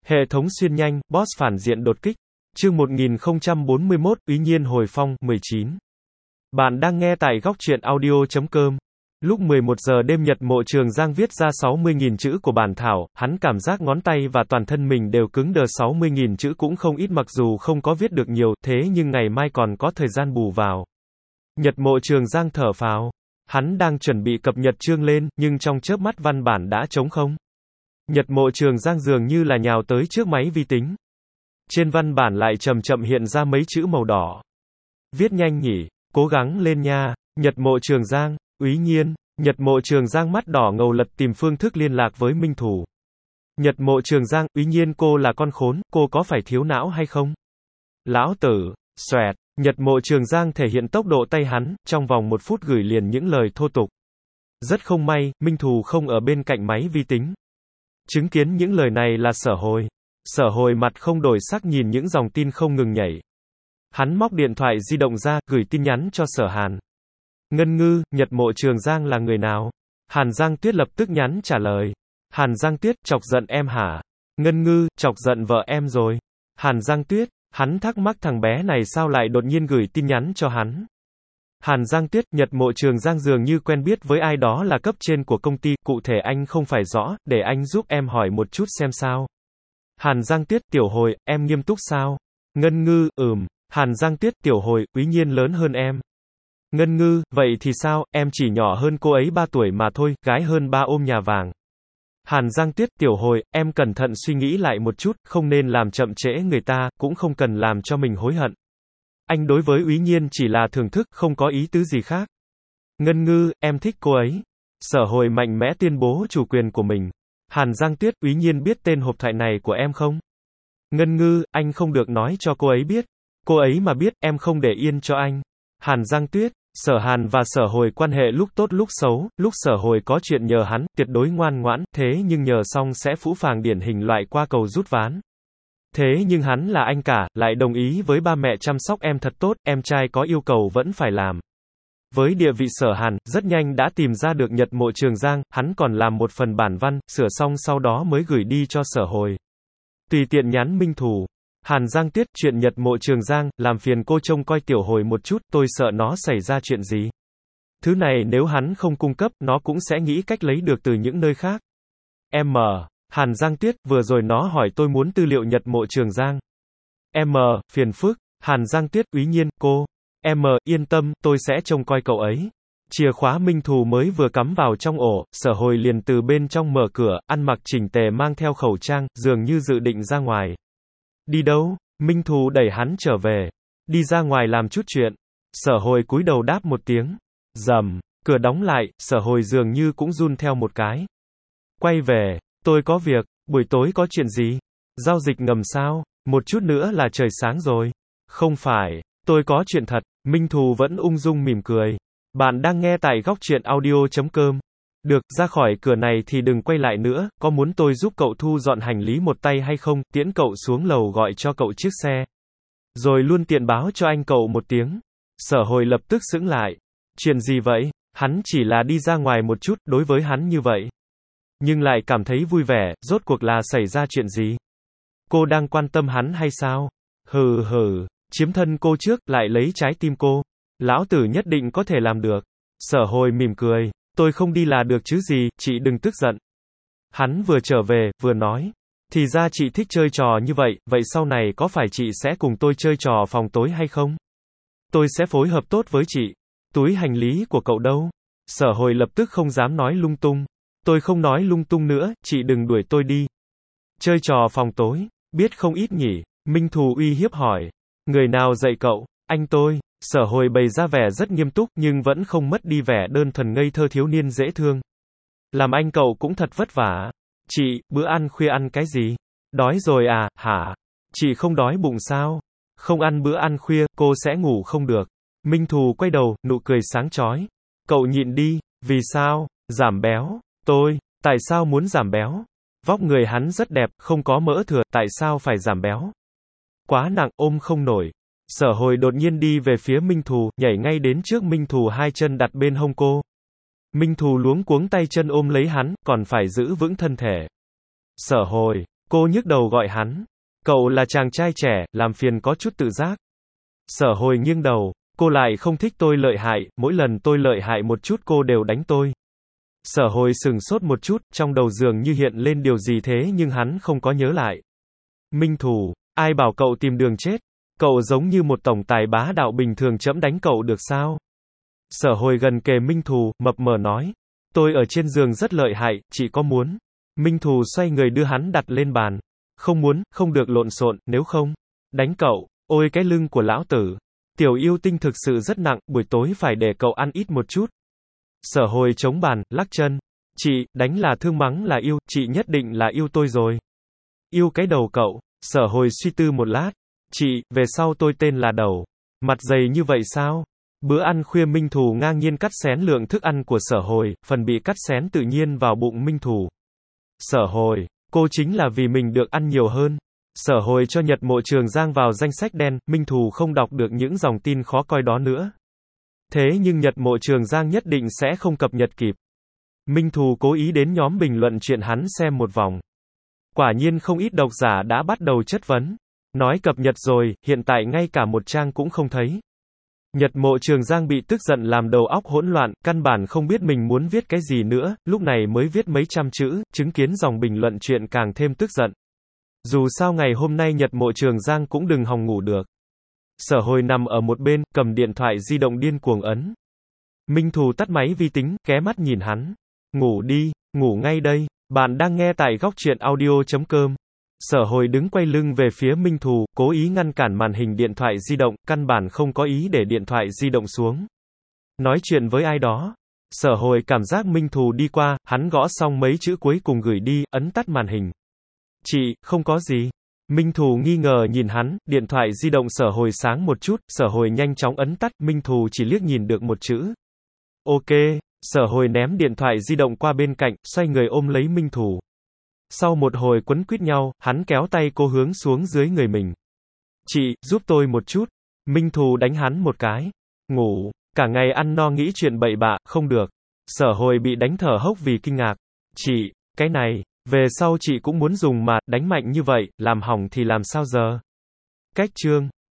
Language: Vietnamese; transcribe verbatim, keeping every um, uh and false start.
Hệ thống xuyên nhanh, boss phản diện đột kích. Chương một nghìn không trăm bốn mươi mốt, Úy Nhiên hồi phong, mười chín. Bạn đang nghe tại góc truyện audio chấm com. Lúc mười một giờ đêm Nhật Mộ Trường Giang viết ra sáu mươi nghìn chữ của bản thảo, hắn cảm giác ngón tay và toàn thân mình đều cứng đờ. Sáu mươi nghìn chữ cũng không ít, mặc dù không có viết được nhiều, thế nhưng ngày mai còn có thời gian bù vào. Nhật Mộ Trường Giang thở phào. Hắn đang chuẩn bị cập nhật chương lên, nhưng trong chớp mắt văn bản đã trống không. Nhật Mộ Trường Giang dường như là nhào tới trước máy vi tính. Trên văn bản lại chậm chậm hiện ra mấy chữ màu đỏ. Viết nhanh nhỉ, cố gắng lên nha. Nhật Mộ Trường Giang, Úy Nhiên. Nhật Mộ Trường Giang mắt đỏ ngầu lật tìm phương thức liên lạc với Minh Thù. Nhật Mộ Trường Giang, Úy Nhiên, cô là con khốn, cô có phải thiếu não hay không? Lão tử, xoẹt. Nhật Mộ Trường Giang thể hiện tốc độ tay hắn, trong vòng một phút gửi liền những lời thô tục. Rất không may, Minh Thù không ở bên cạnh máy vi tính. Chứng kiến những lời này là Sở Hồi. Sở Hồi mặt không đổi sắc nhìn những dòng tin không ngừng nhảy. Hắn móc điện thoại di động ra, gửi tin nhắn cho Sở Hàn. Ngân Ngư, Nhật Mộ Trường Giang là người nào? Hàn Giang Tuyết lập tức nhắn trả lời. Hàn Giang Tuyết, chọc giận em hả? Ngân Ngư, chọc giận vợ em rồi. Hàn Giang Tuyết, hắn thắc mắc thằng bé này sao lại đột nhiên gửi tin nhắn cho hắn. Hàn Giang Tuyết, Nhật Mộ Trường Giang dường như quen biết với ai đó là cấp trên của công ty, cụ thể anh không phải rõ, để anh giúp em hỏi một chút xem sao. Hàn Giang Tuyết, Tiểu Hồi, em nghiêm túc sao? Ngân Ngư, ừm. Hàn Giang Tuyết, Tiểu Hồi, Úy Nhiên lớn hơn em. Ngân Ngư, vậy thì sao, em chỉ nhỏ hơn cô ấy ba tuổi mà thôi, gái hơn ba ôm nhà vàng. Hàn Giang Tuyết, Tiểu Hồi, em cẩn thận suy nghĩ lại một chút, không nên làm chậm trễ người ta, cũng không cần làm cho mình hối hận. Anh đối với Úy Nhiên chỉ là thưởng thức, không có ý tứ gì khác. Ngân Ngư, em thích cô ấy. Sở Hồi mạnh mẽ tuyên bố chủ quyền của mình. Hàn Giang Tuyết, Úy Nhiên biết tên hộp thoại này của em không? Ngân Ngư, anh không được nói cho cô ấy biết. Cô ấy mà biết, em không để yên cho anh. Hàn Giang Tuyết, Sở Hàn và Sở Hồi quan hệ lúc tốt lúc xấu, lúc Sở Hồi có chuyện nhờ hắn, tuyệt đối ngoan ngoãn, thế nhưng nhờ xong sẽ phũ phàng điển hình loại qua cầu rút ván. Thế nhưng hắn là anh cả, lại đồng ý với ba mẹ chăm sóc em thật tốt, em trai có yêu cầu vẫn phải làm. Với địa vị Sở Hàn, rất nhanh đã tìm ra được Nhật Mộ Trường Giang, hắn còn làm một phần bản văn, sửa xong sau đó mới gửi đi cho Sở Hồi. Tùy tiện nhắn Minh Thù. Hàn Giang Tuyết, chuyện Nhật Mộ Trường Giang, làm phiền cô trông coi Tiểu Hồi một chút, tôi sợ nó xảy ra chuyện gì. Thứ này nếu hắn không cung cấp, nó cũng sẽ nghĩ cách lấy được từ những nơi khác. M. Hàn Giang Tuyết, vừa rồi nó hỏi tôi muốn tư liệu Nhật Mộ Trường Giang. M. Phiền phức. Hàn Giang Tuyết, Úy Nhiên, cô. M. Yên tâm, tôi sẽ trông coi cậu ấy. Chìa khóa Minh Thù mới vừa cắm vào trong ổ, Sở Hồi liền từ bên trong mở cửa, ăn mặc chỉnh tề mang theo khẩu trang, dường như dự định ra ngoài. Đi đâu? Minh Thù đẩy hắn trở về. Đi ra ngoài làm chút chuyện. Sở Hồi cúi đầu đáp một tiếng. Rầm, cửa đóng lại, Sở Hồi dường như cũng run theo một cái. Quay về, tôi có việc, buổi tối có chuyện gì? Giao dịch ngầm sao? Một chút nữa là trời sáng rồi. Không phải, tôi có chuyện thật. Minh Thù vẫn ung dung mỉm cười. Bạn đang nghe tại góc truyện audio chấm com. Được, ra khỏi cửa này thì đừng quay lại nữa, có muốn tôi giúp cậu thu dọn hành lý một tay hay không, tiễn cậu xuống lầu gọi cho cậu chiếc xe. Rồi luôn tiện báo cho anh cậu một tiếng. Sở Hồi lập tức sững lại. Chuyện gì vậy? Hắn chỉ là đi ra ngoài một chút, đối với hắn như vậy. Nhưng lại cảm thấy vui vẻ, rốt cuộc là xảy ra chuyện gì? Cô đang quan tâm hắn hay sao? Hừ hừ, chiếm thân cô trước, lại lấy trái tim cô. Lão tử nhất định có thể làm được. Sở Hồi mỉm cười. Tôi không đi là được chứ gì, chị đừng tức giận. Hắn vừa trở về, vừa nói. Thì ra chị thích chơi trò như vậy, vậy sau này có phải chị sẽ cùng tôi chơi trò phòng tối hay không? Tôi sẽ phối hợp tốt với chị. Túi hành lý của cậu đâu? Sở Hồi lập tức không dám nói lung tung. Tôi không nói lung tung nữa, chị đừng đuổi tôi đi. Chơi trò phòng tối, biết không ít nhỉ? Minh Thù uy hiếp hỏi. Người nào dạy cậu? Anh tôi. Sở Hồi bày ra vẻ rất nghiêm túc nhưng vẫn không mất đi vẻ đơn thuần ngây thơ thiếu niên dễ thương. Làm anh cậu cũng thật vất vả. Chị, bữa ăn khuya ăn cái gì? Đói rồi à, hả? Chị không đói bụng sao? Không ăn bữa ăn khuya, cô sẽ ngủ không được. Minh Thù quay đầu, nụ cười sáng chói. Cậu nhịn đi, vì sao? Giảm béo. Tôi, tại sao muốn giảm béo? Vóc người hắn rất đẹp, không có mỡ thừa, tại sao phải giảm béo? Quá nặng, ôm không nổi. Sở Hồi đột nhiên đi về phía Minh Thù, nhảy ngay đến trước Minh Thù, hai chân đặt bên hông cô. Minh Thù luống cuống tay chân ôm lấy hắn, còn phải giữ vững thân thể. Sở Hồi, Cô nhức đầu gọi hắn. Cậu là chàng trai trẻ, làm phiền có chút tự giác. Sở Hồi nghiêng đầu. Cô lại không thích tôi lợi hại, mỗi lần tôi lợi hại một chút cô đều đánh tôi. Sở Hồi sừng sốt một chút, trong đầu dường như hiện lên điều gì thế nhưng hắn không có nhớ lại. Minh Thù, ai bảo cậu tìm đường chết? Cậu giống như một tổng tài bá đạo bình thường, chẫm đánh cậu được sao? Sở Hồi gần kề Minh Thù, mập mờ nói. Tôi ở trên giường rất lợi hại, chị có muốn? Minh Thù xoay người đưa hắn đặt lên bàn. Không muốn, không được lộn xộn, nếu không, đánh cậu. Ôi cái lưng của lão tử. Tiểu yêu tinh thực sự rất nặng, buổi tối phải để cậu ăn ít một chút. Sở Hồi chống bàn, lắc chân. Chị, đánh là thương mắng là yêu, chị nhất định là yêu tôi rồi. Yêu cái đầu cậu. Sở Hồi suy tư một lát. Chị, về sau tôi tên là Đầu. Mặt dày như vậy sao? Bữa ăn khuya Minh Thù ngang nhiên cắt xén lượng thức ăn của Sở Hồi, phần bị cắt xén tự nhiên vào bụng Minh Thù. Sở Hồi, cô chính là vì mình được ăn nhiều hơn. Sở Hồi cho Nhật Mộ Trường Giang vào danh sách đen, Minh Thù không đọc được những dòng tin khó coi đó nữa. Thế nhưng Nhật Mộ Trường Giang nhất định sẽ không cập nhật kịp. Minh Thù cố ý đến nhóm bình luận chuyện hắn xem một vòng. Quả nhiên không ít độc giả đã bắt đầu chất vấn. Nói cập nhật rồi, hiện tại ngay cả một trang cũng không thấy. Nhật Mộ Trường Giang bị tức giận làm đầu óc hỗn loạn, căn bản không biết mình muốn viết cái gì nữa, lúc này mới viết mấy trăm chữ, chứng kiến dòng bình luận chuyện càng thêm tức giận. Dù sao ngày hôm nay Nhật Mộ Trường Giang cũng đừng hòng ngủ được. Sở Hồi nằm ở một bên, cầm điện thoại di động điên cuồng ấn. Minh Thù tắt máy vi tính, ké mắt nhìn hắn. Ngủ đi, ngủ ngay đây. Bạn đang nghe tại góc truyện audio chấm com. Sở Hồi đứng quay lưng về phía Minh Thù, cố ý ngăn cản màn hình điện thoại di động, căn bản không có ý để điện thoại di động xuống. Nói chuyện với ai đó. Sở Hồi cảm giác Minh Thù đi qua, hắn gõ xong mấy chữ cuối cùng gửi đi, ấn tắt màn hình. Chị, không có gì. Minh Thù nghi ngờ nhìn hắn, điện thoại di động Sở Hồi sáng một chút, Sở Hồi nhanh chóng ấn tắt, Minh Thù chỉ liếc nhìn được một chữ. Ok, Sở Hồi ném điện thoại di động qua bên cạnh, xoay người ôm lấy Minh Thù. Sau một hồi quấn quýt nhau, hắn kéo tay cô hướng xuống dưới người mình. Chị, giúp tôi một chút. Minh Thù đánh hắn một cái. Ngủ, cả ngày ăn no nghĩ chuyện bậy bạ, không được. Sở Hồi bị đánh thở hốc vì kinh ngạc. Chị, cái này, về sau chị cũng muốn dùng mà, đánh mạnh như vậy, làm hỏng thì làm sao giờ? Cách chương.